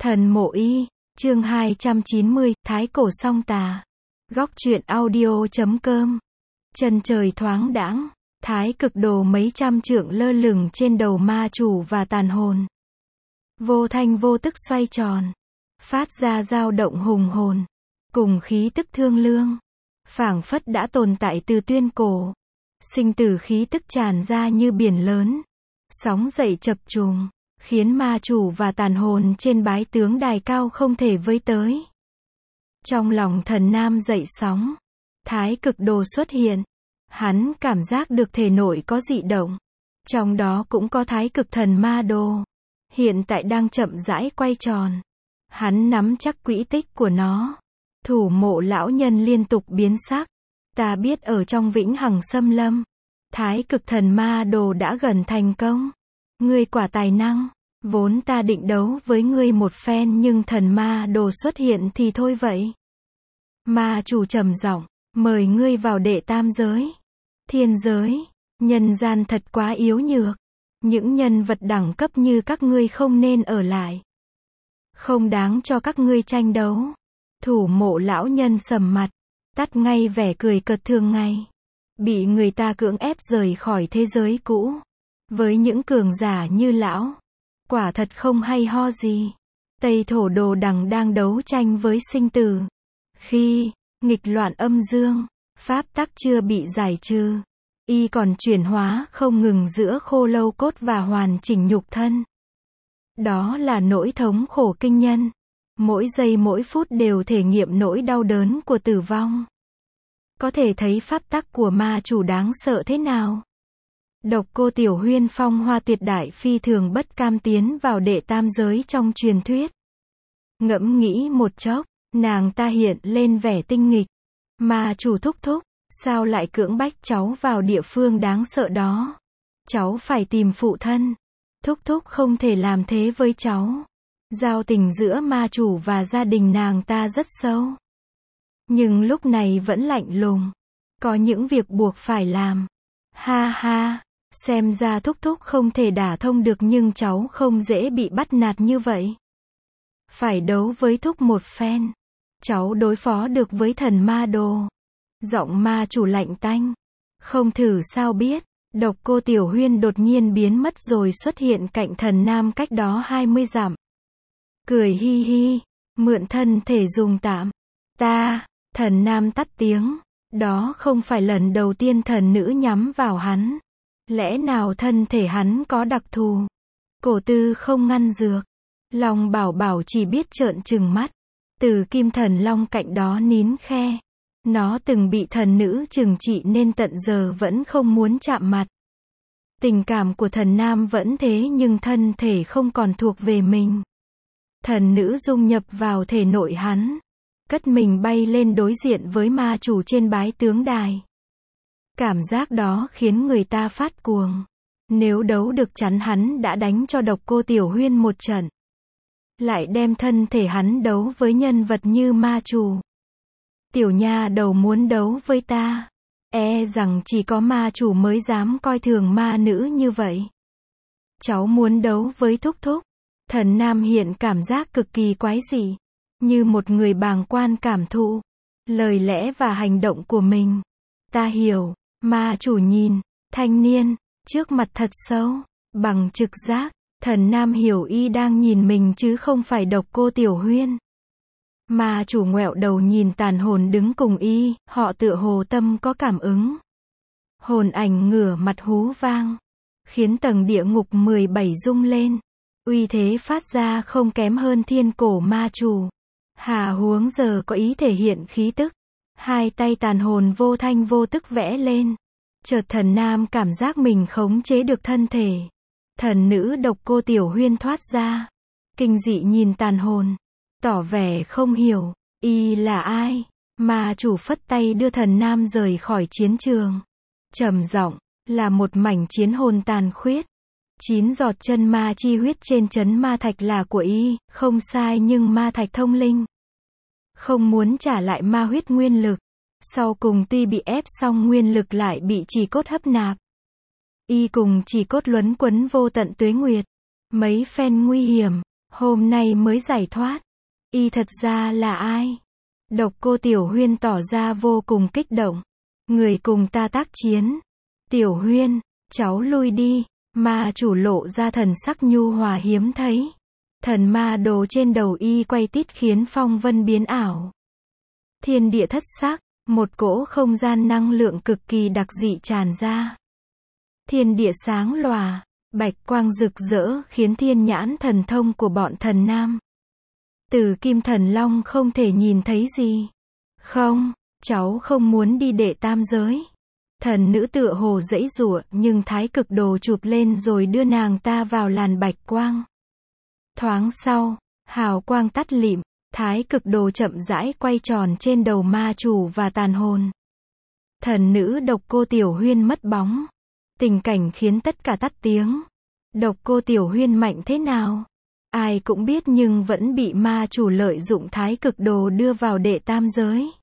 Thần mộ y, chương 290, Thái cổ song tà. Góc truyện audio.com. Chân trời thoáng đãng, thái cực đồ mấy trăm trượng lơ lửng trên đầu ma chủ và tàn hồn. Vô thanh vô tức xoay tròn, phát ra dao động hùng hồn, cùng khí tức thương lương, phảng phất đã tồn tại từ tuyên cổ. Sinh tử khí tức tràn ra như biển lớn, sóng dậy chập trùng, khiến ma chủ và tàn hồn trên bái tướng đài cao không thể với tới. Trong lòng thần nam dậy sóng, thái cực đồ xuất hiện, hắn cảm giác được thể nội có dị động, trong đó cũng có thái cực thần ma đồ, hiện tại đang chậm rãi quay tròn. Hắn nắm chắc quỹ tích của nó. Thủ mộ lão nhân liên tục biến sắc. Ta biết ở trong vĩnh hằng xâm lâm, thái cực thần ma đồ đã gần thành công. Ngươi quả tài năng, vốn ta định đấu với ngươi một phen nhưng thần ma đồ xuất hiện thì thôi vậy. Ma chủ trầm giọng, mời ngươi vào đệ tam giới. Thiên giới, nhân gian thật quá yếu nhược. Những nhân vật đẳng cấp như các ngươi không nên ở lại. Không đáng cho các ngươi tranh đấu. Thủ mộ lão nhân sầm mặt, tắt ngay vẻ cười cợt thường ngày. Bị người ta cưỡng ép rời khỏi thế giới cũ. Với những cường giả như lão, quả thật không hay ho gì. Tây thổ đồ đằng đang đấu tranh với sinh tử. Khi nghịch loạn âm dương, pháp tắc chưa bị giải trừ, y còn chuyển hóa không ngừng giữa khô lâu cốt và hoàn chỉnh nhục thân. Đó là nỗi thống khổ kinh nhân. Mỗi giây mỗi phút đều thể nghiệm nỗi đau đớn của tử vong. Có thể thấy pháp tắc của ma chủ đáng sợ thế nào. Độc cô Tiểu Huyên phong hoa tuyệt đại phi thường bất cam tiến vào đệ tam giới trong truyền thuyết. Ngẫm nghĩ một chốc, nàng ta hiện lên vẻ tinh nghịch. Ma chủ thúc thúc, sao lại cưỡng bách cháu vào địa phương đáng sợ đó? Cháu phải tìm phụ thân. Thúc thúc không thể làm thế với cháu. Giao tình giữa ma chủ và gia đình nàng ta rất sâu. Nhưng lúc này vẫn lạnh lùng. Có những việc buộc phải làm. Ha ha, xem ra thúc thúc không thể đả thông được nhưng cháu không dễ bị bắt nạt như vậy. Phải đấu với thúc một phen. Cháu đối phó được với thần ma đồ. Giọng ma chủ lạnh tanh. Không thử sao biết. Độc cô Tiểu Huyên đột nhiên biến mất rồi xuất hiện cạnh thần nam cách đó 20 dặm. Cười hi hi, mượn thân thể dùng tạm. Thần nam tắt tiếng. Đó không phải lần đầu tiên thần nữ nhắm vào hắn. Lẽ nào thân thể hắn có đặc thù? Cổ tư không ngăn dược. Long bảo bảo chỉ biết trợn trừng mắt. Từ kim thần long cạnh đó nín khe. Nó từng bị thần nữ trừng trị nên tận giờ vẫn không muốn chạm mặt. Tình cảm của thần nam vẫn thế nhưng thân thể không còn thuộc về mình. Thần nữ dung nhập vào thể nội hắn. Cất mình bay lên đối diện với ma chủ trên bái tướng đài. Cảm giác đó khiến người ta phát cuồng. Nếu đấu được chắn hắn đã đánh cho độc cô Tiểu Huyên một trận. Lại đem thân thể hắn đấu với nhân vật như ma chủ. Tiểu nha đầu muốn đấu với ta. E rằng chỉ có ma chủ mới dám coi thường ma nữ như vậy. Cháu muốn đấu với thúc thúc. Thần nam hiện cảm giác cực kỳ quái dị. Như một người bàng quan cảm thụ lời lẽ và hành động của mình. Ta hiểu. Ma chủ nhìn thanh niên trước mặt thật sâu. Bằng trực giác, thần nam hiểu y đang nhìn mình chứ không phải độc cô Tiểu Huyên. Ma chủ ngoẹo đầu nhìn tàn hồn đứng cùng y, họ tựa hồ tâm có cảm ứng. Hồn ảnh ngửa mặt hú vang, khiến tầng địa ngục 17 rung lên. Uy thế phát ra không kém hơn thiên cổ ma chủ. Hà huống giờ có ý thể hiện khí tức. Hai tay tàn hồn vô thanh vô tức vẽ lên. Chợt thần nam cảm giác mình khống chế được thân thể. Thần nữ độc cô Tiểu Huyên thoát ra. Kinh dị nhìn tàn hồn. Tỏ vẻ không hiểu, y là ai. Ma chủ phất tay đưa thần nam rời khỏi chiến trường. Trầm giọng, là một mảnh chiến hồn tàn khuyết. 9 giọt chân ma chi huyết trên trấn ma thạch là của y, không sai nhưng ma thạch thông linh. Không muốn trả lại ma huyết nguyên lực. Sau cùng tuy bị ép xong nguyên lực lại bị chỉ cốt hấp nạp. Y cùng chỉ cốt luẩn quẩn vô tận tuế nguyệt. Mấy phen nguy hiểm. Hôm nay mới giải thoát. Y thật ra là ai? Độc Cô Tiểu Huyên tỏ ra vô cùng kích động. Người cùng ta tác chiến. Tiểu Huyên, cháu lui đi. Ma chủ lộ ra thần sắc nhu hòa hiếm thấy. Thần ma đồ trên đầu y quay tít khiến phong vân biến ảo. Thiên địa thất sắc, một cỗ không gian năng lượng cực kỳ đặc dị tràn ra. Thiên địa sáng lòa, bạch quang rực rỡ khiến thiên nhãn thần thông của bọn thần nam. Từ Kim Thần Long không thể nhìn thấy gì. Không, cháu không muốn đi đệ tam giới. Thần nữ tựa hồ giãy giụa, nhưng Thái Cực Đồ chụp lên rồi đưa nàng ta vào làn bạch quang. Thoáng sau, hào quang tắt lịm, Thái Cực Đồ chậm rãi quay tròn trên đầu ma chủ và tàn hồn. Thần nữ Độc Cô Tiểu Huyên mất bóng. Tình cảnh khiến tất cả tắt tiếng. Độc Cô Tiểu Huyên mạnh thế nào? Ai cũng biết nhưng vẫn bị ma chủ lợi dụng Thái Cực Đồ đưa vào đệ tam giới.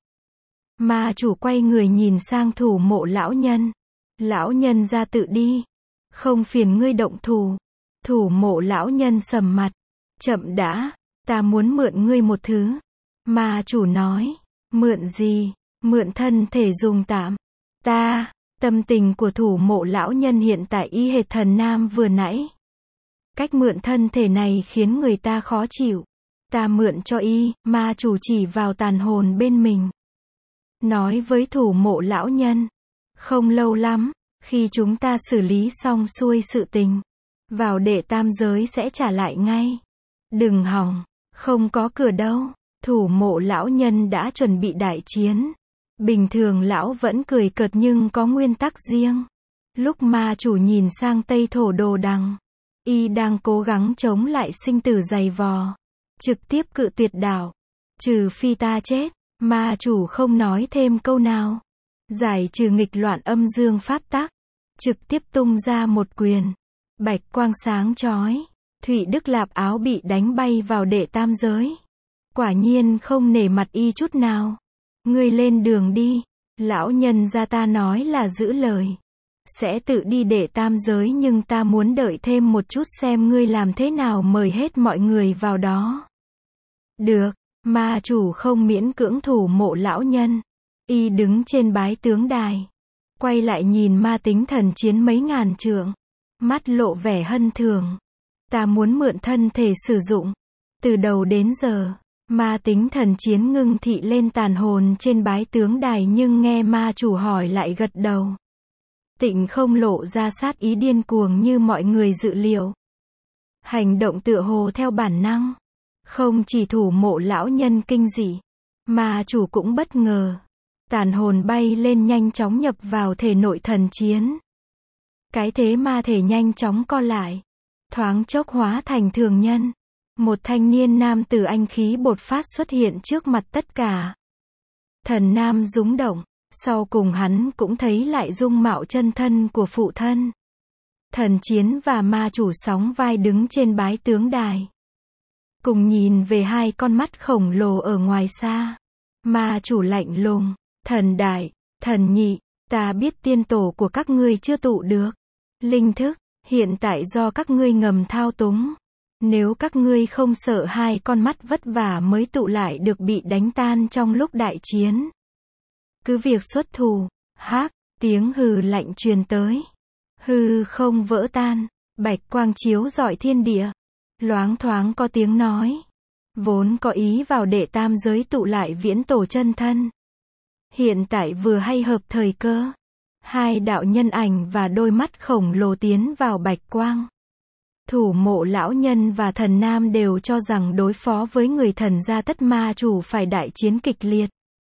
Ma chủ quay người nhìn sang Thủ Mộ lão nhân. Lão nhân ra tự đi. Không phiền ngươi động thủ. Thủ Mộ lão nhân sầm mặt. Chậm đã, ta muốn mượn ngươi một thứ. Ma chủ nói. Mượn gì? Mượn thân thể dùng tạm. Tâm tình của Thủ Mộ lão nhân hiện tại y hệt thần nam vừa nãy. Cách mượn thân thể này khiến người ta khó chịu. Ta mượn cho y, ma chủ chỉ vào tàn hồn bên mình. Nói với Thủ Mộ lão nhân. Không lâu lắm, khi chúng ta xử lý xong xuôi sự tình, vào đệ tam giới sẽ trả lại ngay. Đừng hòng, không có cửa đâu. Thủ Mộ lão nhân đã chuẩn bị đại chiến. Bình thường lão vẫn cười cợt nhưng có nguyên tắc riêng. Lúc ma chủ nhìn sang Tây Thổ Đồ Đằng, y đang cố gắng chống lại sinh tử dày vò. Trực tiếp cự tuyệt đảo. Trừ phi ta chết. Ma chủ không nói thêm câu nào. Giải trừ nghịch loạn âm dương pháp tắc. Trực tiếp tung ra một quyền. Bạch quang sáng chói. Thụy Đức Lạp áo bị đánh bay vào đệ tam giới. Quả nhiên không nể mặt y chút nào. Ngươi lên đường đi. Lão nhân gia ta nói là giữ lời. Sẽ tự đi đệ tam giới nhưng ta muốn đợi thêm một chút xem ngươi làm thế nào mời hết mọi người vào đó. Được. Ma chủ không miễn cưỡng Thủ Mộ lão nhân. Y đứng trên bái tướng đài. Quay lại nhìn ma tính thần chiến mấy ngàn trượng. Mắt lộ vẻ hân thường. Ta muốn mượn thân thể sử dụng. Từ đầu đến giờ, ma tính thần chiến ngưng thị lên tàn hồn trên bái tướng đài nhưng nghe ma chủ hỏi lại gật đầu. Tịnh không lộ ra sát ý điên cuồng như mọi người dự liệu. Hành động tựa hồ theo bản năng. Không chỉ Thủ Mộ lão nhân kinh dị, ma chủ cũng bất ngờ. Tàn hồn bay lên nhanh chóng nhập vào thể nội thần chiến. Cái thế ma thể nhanh chóng co lại. Thoáng chốc hóa thành thường nhân. Một thanh niên nam tử anh khí bột phát xuất hiện trước mặt tất cả. Thần nam rúng động. Sau cùng hắn cũng thấy lại dung mạo chân thân của phụ thân. Thần chiến và ma chủ sóng vai đứng trên bái tướng đài. Cùng nhìn về hai con mắt khổng lồ ở ngoài xa. Ma chủ lạnh lùng. Thần đại, thần nhị, ta biết tiên tổ của các ngươi chưa tụ được linh thức, hiện tại do các ngươi ngầm thao túng. Nếu các ngươi không sợ hai con mắt vất vả mới tụ lại được bị đánh tan trong lúc đại chiến, cứ việc xuất thủ. Hác, tiếng hừ lạnh truyền tới. Hư không vỡ tan, bạch quang chiếu rọi thiên địa. Loáng thoáng có tiếng nói. Vốn có ý vào đệ tam giới tụ lại viễn tổ chân thân. Hiện tại vừa hay hợp thời cơ. Hai đạo nhân ảnh và đôi mắt khổng lồ tiến vào bạch quang. Thủ Mộ lão nhân và thần nam đều cho rằng đối phó với người thần gia tất ma chủ phải đại chiến kịch liệt.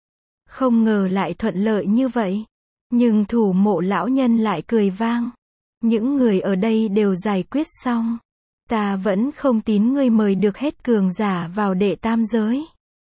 Không ngờ lại thuận lợi như vậy. Nhưng Thủ Mộ lão nhân lại cười vang. Những người ở đây đều giải quyết xong. Ta vẫn không tín ngươi mời được hết cường giả vào đệ tam giới.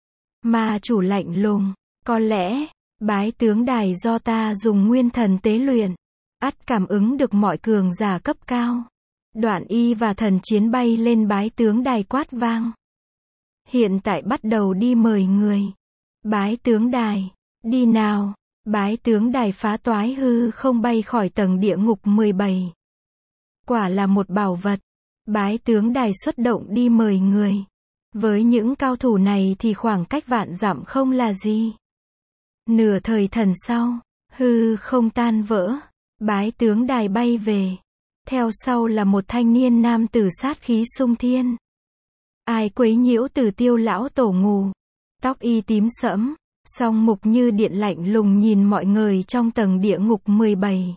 Ma chủ lạnh lùng. Có lẽ, bái tướng đài do ta dùng nguyên thần tế luyện. Ắt cảm ứng được mọi cường giả cấp cao. Đoạn y và thần chiến bay lên bái tướng đài quát vang. Hiện tại bắt đầu đi mời người. Bái tướng đài, đi nào. Bái tướng đài phá toái hư không bay khỏi tầng địa ngục 17. Quả là một bảo vật. Bái tướng đài xuất động đi mời người. Với những cao thủ này thì khoảng cách vạn dặm không là gì. Nửa thời thần sau, hư không tan vỡ, bái tướng đài bay về. Theo sau là một thanh niên nam tử sát khí xung thiên. Ai quấy nhiễu Tử Tiêu lão tổ ngủ. Tóc y tím sẫm, song mục như điện lạnh lùng nhìn mọi người trong tầng địa ngục 17.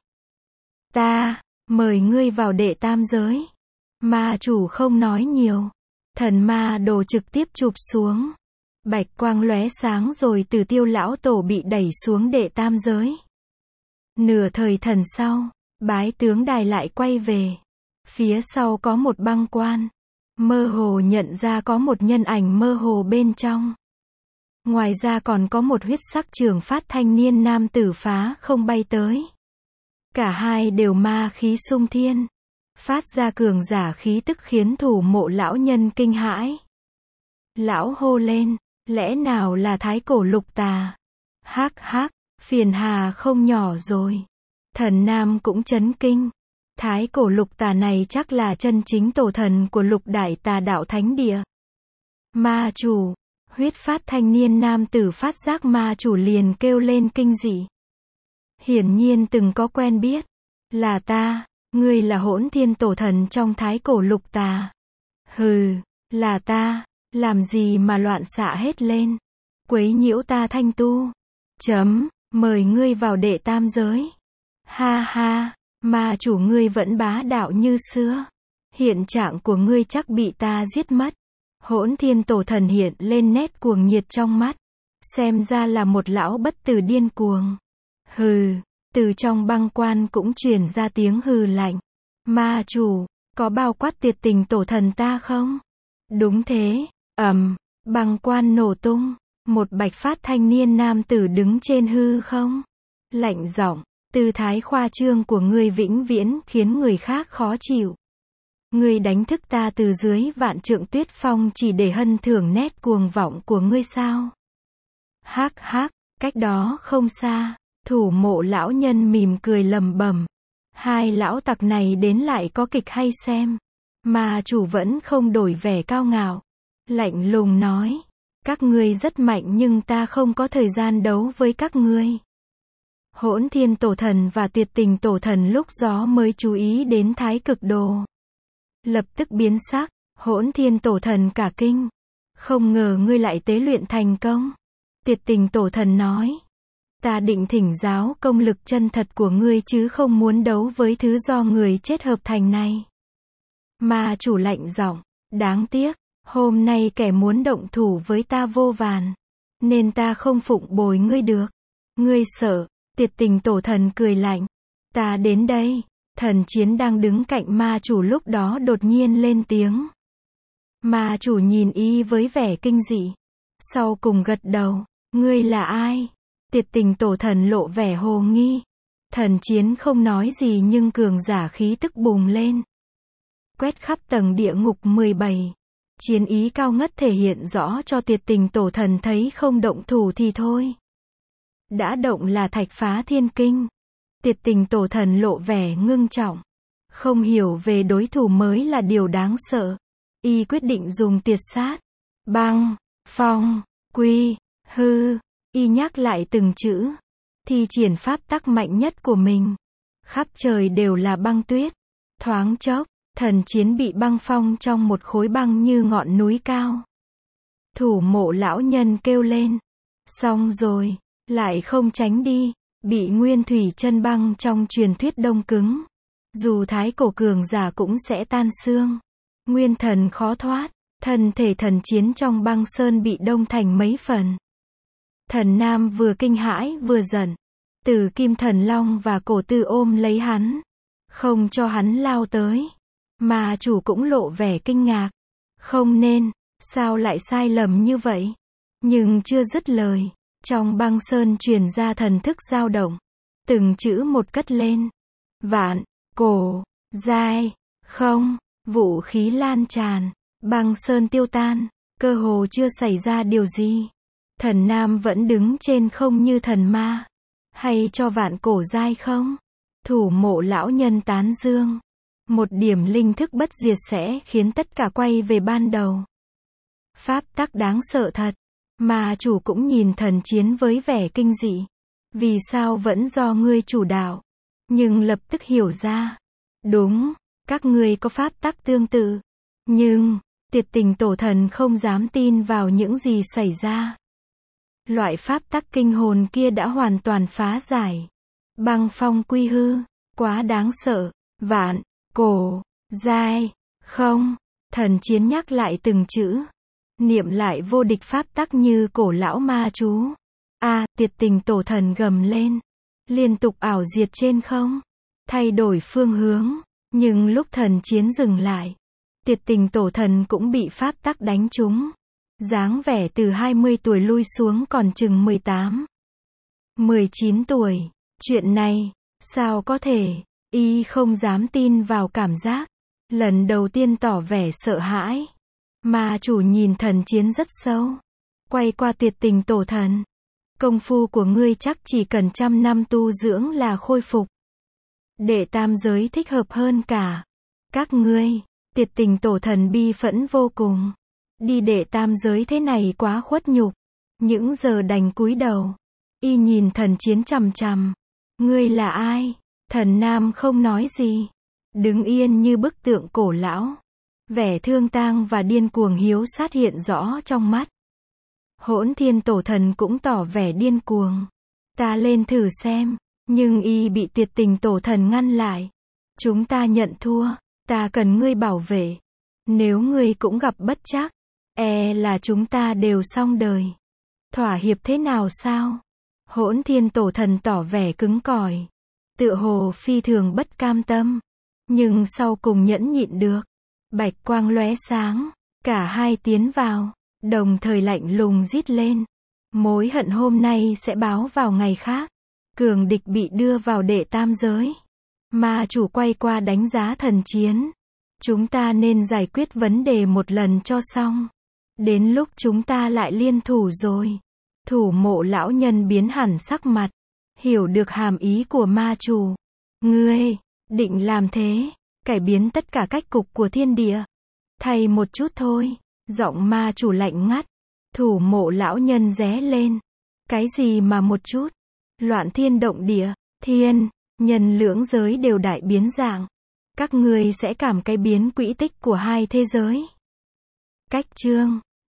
Ta, mời ngươi vào đệ tam giới. Ma chủ không nói nhiều. Thần ma đồ trực tiếp chụp xuống. Bạch quang lóe sáng rồi Tử Tiêu lão tổ bị đẩy xuống đệ tam giới. Nửa thời thần sau, bái tướng đài lại quay về. Phía sau có một băng quan. Mơ hồ nhận ra có một nhân ảnh mơ hồ bên trong. Ngoài ra còn có một huyết sắc trường phát thanh niên nam tử phá không bay tới. Cả hai đều ma khí xung thiên. Phát ra cường giả khí tức khiến Thủ Mộ lão nhân kinh hãi. Lão hô lên, lẽ nào là thái cổ lục tà? Hắc hắc, phiền hà không nhỏ rồi. Thần nam cũng chấn kinh. Thái cổ lục tà này chắc là chân chính tổ thần của lục đại tà đạo thánh địa. Ma chủ, huyết phát thanh niên nam tử phát giác ma chủ liền kêu lên kinh dị. Hiển nhiên từng có quen biết. Là ta, ngươi là Hỗn Thiên tổ thần trong thái cổ lục tà. Hừ, là ta, làm gì mà loạn xạ hết lên. Quấy nhiễu ta thanh tu. Mời ngươi vào đệ tam giới. Ha ha, ma chủ ngươi vẫn bá đạo như xưa. Hiện trạng của ngươi chắc bị ta giết mất. Hỗn Thiên tổ thần hiện lên nét cuồng nhiệt trong mắt. Xem ra là một lão bất tử điên cuồng. Hừ, từ trong băng quan cũng truyền ra tiếng hừ lạnh. Ma chủ, có bao quát Tuyệt Tình tổ thần ta không? Đúng thế, băng quan nổ tung. Một bạch phát thanh niên nam tử đứng trên hư không. Lạnh giọng, tư thái khoa trương của ngươi vĩnh viễn khiến người khác khó chịu. Ngươi đánh thức ta từ dưới vạn trượng tuyết phong chỉ để hân thưởng nét cuồng vọng của ngươi sao? Hắc hắc, cách đó không xa, Thủ Mộ lão nhân mỉm cười lẩm bẩm. Hai lão tặc này đến lại có kịch hay xem. Mà chủ vẫn không đổi vẻ cao ngạo. Lạnh lùng nói. Các ngươi rất mạnh nhưng ta không có thời gian đấu với các ngươi. Hỗn Thiên tổ thần và Tuyệt Tình tổ thần lúc đó mới chú ý đến Thái Cực Đồ. Lập tức biến sắc, Hỗn Thiên tổ thần cả kinh. Không ngờ ngươi lại tế luyện thành công. Tuyệt Tình tổ thần nói. Ta định thỉnh giáo công lực chân thật của ngươi chứ không muốn đấu với thứ do người chết hợp thành này. Ma chủ lạnh giọng, đáng tiếc, hôm nay kẻ muốn động thủ với ta vô vàn. Nên ta không phụng bồi ngươi được. Ngươi sợ, Tuyệt Tình tổ thần cười lạnh. Ta đến đây. Thần Chiến đang đứng cạnh ma chủ lúc đó đột nhiên lên tiếng. Ma chủ nhìn y với vẻ kinh dị. Sau cùng gật đầu. Ngươi là ai? Tuyệt Tình tổ thần lộ vẻ hồ nghi. Thần Chiến không nói gì nhưng cường giả khí tức bùng lên. Quét khắp tầng địa ngục 17. Chiến ý cao ngất thể hiện rõ cho Tuyệt Tình tổ thần thấy không động thủ thì thôi. Đã động là thạch phá thiên kinh. Tuyệt Tình tổ thần lộ vẻ ngưng trọng. Không hiểu về đối thủ mới là điều đáng sợ. Y quyết định dùng tiệt sát. Băng, phong, quy, hư. Y nhắc lại từng chữ. Thi triển pháp tắc mạnh nhất của mình. Khắp trời đều là băng tuyết. Thoáng chốc, Thần Chiến bị băng phong trong một khối băng như ngọn núi cao. Thủ Mộ lão nhân kêu lên. Xong rồi, lại không tránh đi. Bị nguyên thủy chân băng trong truyền thuyết đông cứng. Dù thái cổ cường giả cũng sẽ tan xương. Nguyên thần khó thoát. Thân thể Thần Chiến trong băng sơn bị đông thành mấy phần. Thần nam vừa kinh hãi vừa giận. Tử Kim Thần Long và Cổ Tư ôm lấy hắn. Không cho hắn lao tới. Mà chủ cũng lộ vẻ kinh ngạc. Không nên, sao lại sai lầm như vậy? Nhưng chưa dứt lời. Trong băng sơn truyền ra thần thức dao động. Từng chữ một cất lên. Vạn, cổ, giai, không, vũ khí lan tràn. Băng sơn tiêu tan. Cơ hồ chưa xảy ra điều gì. Thần nam vẫn đứng trên không như thần ma. Hay cho vạn cổ giai không? Thủ Mộ lão nhân tán dương. Một điểm linh thức bất diệt sẽ khiến tất cả quay về ban đầu. Pháp tắc đáng sợ thật. Ma chủ cũng nhìn thần chiến với vẻ kinh dị. Vì sao vẫn do ngươi chủ đạo? Nhưng lập tức hiểu ra. Đúng, các ngươi có pháp tắc tương tự. Nhưng, Tuyệt Tình Tổ Thần không dám tin vào những gì xảy ra. Loại pháp tắc kinh hồn kia đã hoàn toàn phá giải. Băng phong quy hư, quá đáng sợ. Vạn, cổ, giai, không. Thần chiến nhắc lại từng chữ. Niệm lại vô địch pháp tắc như cổ lão ma chú. Tuyệt Tình Tổ Thần gầm lên. Liên tục ảo diệt trên không. Thay đổi phương hướng. Nhưng lúc thần chiến dừng lại, Tuyệt Tình Tổ Thần cũng bị pháp tắc đánh trúng. Dáng vẻ từ 20 tuổi lui xuống còn chừng 18, 19 tuổi. Chuyện này, sao có thể? Y không dám tin vào cảm giác. Lần đầu tiên tỏ vẻ sợ hãi. Ma chủ nhìn thần chiến rất sâu. Quay qua Tuyệt Tình Tổ Thần. Công phu của ngươi chắc chỉ cần 100 năm tu dưỡng là khôi phục. Đệ tam giới thích hợp hơn cả. Các ngươi, Tuyệt Tình Tổ Thần bi phẫn vô cùng. Đi đệ tam giới thế này quá khuất nhục. Những giờ đành cúi đầu. Y nhìn thần chiến chằm chằm. Ngươi là ai? Thần nam không nói gì. Đứng yên như bức tượng cổ lão. Vẻ thương tang và điên cuồng hiếu sát hiện rõ trong mắt. Hỗn Thiên Tổ Thần cũng tỏ vẻ điên cuồng. Ta lên thử xem. Nhưng y bị Tuyệt Tình Tổ Thần ngăn lại. Chúng ta nhận thua. Ta cần ngươi bảo vệ. Nếu ngươi cũng gặp bất trắc, là chúng ta đều xong đời. Thỏa hiệp thế nào sao? Hỗn Thiên Tổ Thần tỏ vẻ cứng cỏi. Tựa hồ phi thường bất cam tâm. Nhưng sau cùng nhẫn nhịn được. Bạch quang lóe sáng. Cả hai tiến vào. Đồng thời lạnh lùng rít lên. Mối hận hôm nay sẽ báo vào ngày khác. Cường địch bị đưa vào đệ tam giới. Ma chủ quay qua đánh giá thần chiến. Chúng ta nên giải quyết vấn đề một lần cho xong. Đến lúc chúng ta lại liên thủ rồi. Thủ mộ lão nhân biến hẳn sắc mặt. Hiểu được hàm ý của ma chủ. Ngươi, định làm thế, cải biến tất cả cách cục của thiên địa. Thay một chút thôi. Giọng ma chủ lạnh ngắt. Thủ mộ lão nhân ré lên. Cái gì mà một chút? Loạn thiên động địa, thiên, nhân lưỡng giới đều đại biến dạng. Các ngươi sẽ cảm cái biến quỹ tích của hai thế giới. Cách chương